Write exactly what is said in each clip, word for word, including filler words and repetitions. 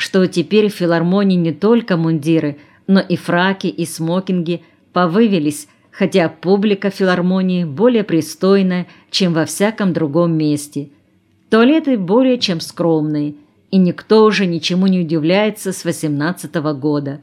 что теперь в филармонии не только мундиры, но и фраки, и смокинги повывелись, хотя публика филармонии более пристойная, чем во всяком другом месте. Туалеты более чем скромные, и никто уже ничему не удивляется с восемнадцатого года.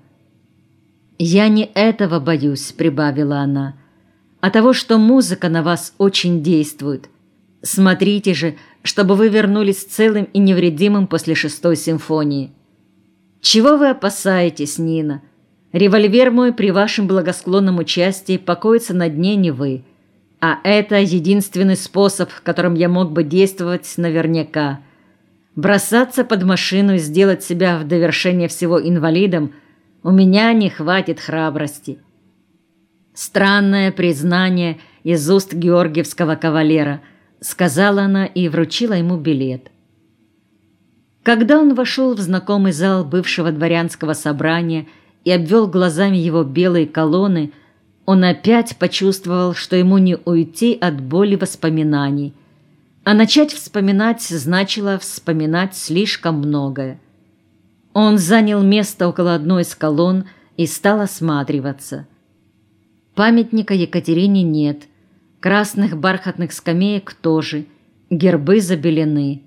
«Я не этого боюсь», — прибавила она, — «а того, что музыка на вас очень действует. Смотрите же, чтобы вы вернулись целым и невредимым после шестой симфонии». «Чего вы опасаетесь, Нина? Револьвер мой при вашем благосклонном участии покоится на дне Невы, а это единственный способ, которым я мог бы действовать наверняка. Бросаться под машину и сделать себя в довершение всего инвалидом у меня не хватит храбрости». «Странное признание из уст георгиевского кавалера», — сказала она и вручила ему билет. Когда он вошел в знакомый зал бывшего дворянского собрания и обвел глазами его белые колонны, он опять почувствовал, что ему не уйти от боли воспоминаний. А начать вспоминать значило вспоминать слишком многое. Он занял место около одной из колонн и стал осматриваться. Памятника Екатерине нет, красных бархатных скамеек тоже, гербы забелены.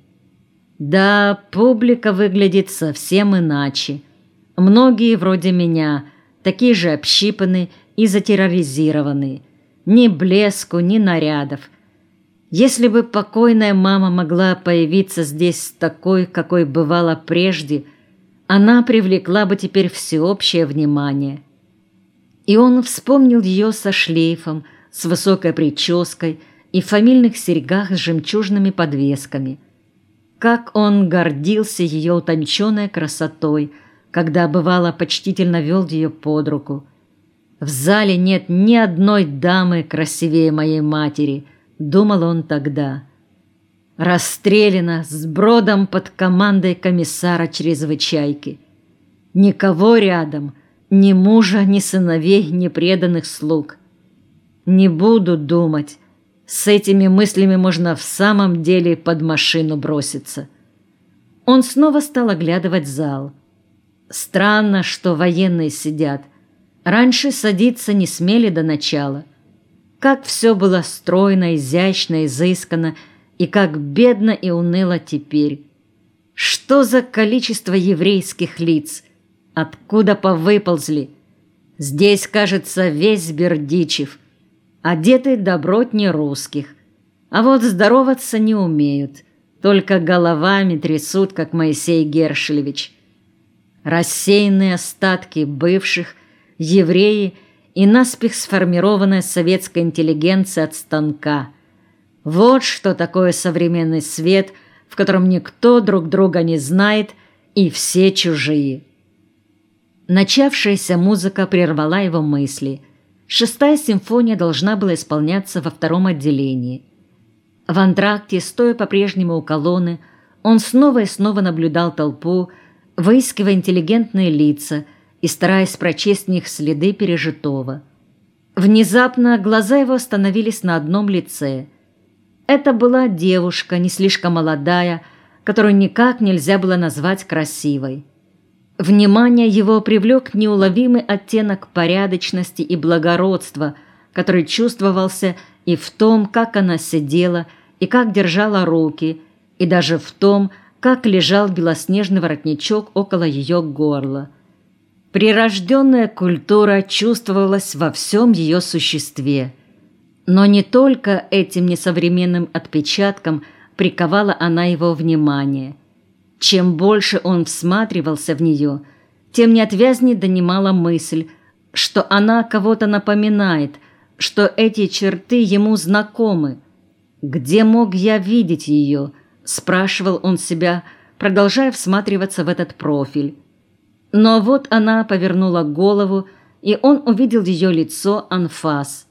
Да, публика выглядит совсем иначе. Многие, вроде меня, такие же общипаны и затерроризированы. Ни блеску, ни нарядов. Если бы покойная мама могла появиться здесь такой, какой бывала прежде, она привлекла бы теперь всеобщее внимание. И он вспомнил ее со шлейфом, с высокой прической и в фамильных серьгах с жемчужными подвесками. Как он гордился ее утонченной красотой, когда, бывало, почтительно вел ее под руку. «В зале нет ни одной дамы красивее моей матери», — думал он тогда. Расстреляна с бродом под командой комиссара чрезвычайки. Никого рядом, ни мужа, ни сыновей, ни преданных слуг. Не буду думать. С этими мыслями можно в самом деле под машину броситься. Он снова стал оглядывать зал. Странно, что военные сидят. Раньше садиться не смели до начала. Как все было стройно, изящно, изысканно, и как бедно и уныло теперь. Что за количество еврейских лиц? Откуда повыползли? Здесь, кажется, весь Бердичев. Одеты добротнее русских. А вот здороваться не умеют. Только головами трясут, как Моисей Гершелевич. Рассеянные остатки бывших, евреи и наспех сформированная советская интеллигенция от станка. Вот что такое современный свет, в котором никто друг друга не знает и все чужие. Начавшаяся музыка прервала его мысли. Шестая симфония должна была исполняться во втором отделении. В антракте, стоя по-прежнему у колонны, он снова и снова наблюдал толпу, выискивая интеллигентные лица и стараясь прочесть в них следы пережитого. Внезапно глаза его остановились на одном лице. Это была девушка, не слишком молодая, которую никак нельзя было назвать красивой. Внимание его привлек неуловимый оттенок порядочности и благородства, который чувствовался и в том, как она сидела, и как держала руки, и даже в том, как лежал белоснежный воротничок около ее горла. Прирожденная культура чувствовалась во всем ее существе. Но не только этим несовременным отпечатком приковала она его внимание. Чем больше он всматривался в нее, тем неотвязнее донимала мысль, что она кого-то напоминает, что эти черты ему знакомы. «Где мог я видеть ее?» – спрашивал он себя, продолжая всматриваться в этот профиль. Но вот она повернула голову, и он увидел ее лицо анфас.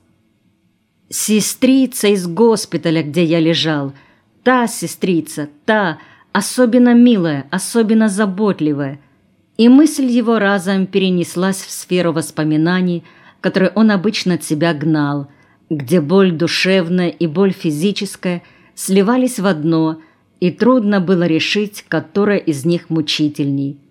«Сестрица из госпиталя, где я лежал, та сестрица, та, особенно милая, особенно заботливая». И мысль его разом перенеслась в сферу воспоминаний, которые он обычно от себя гнал, где боль душевная и боль физическая сливались в одно, и трудно было решить, которая из них мучительней.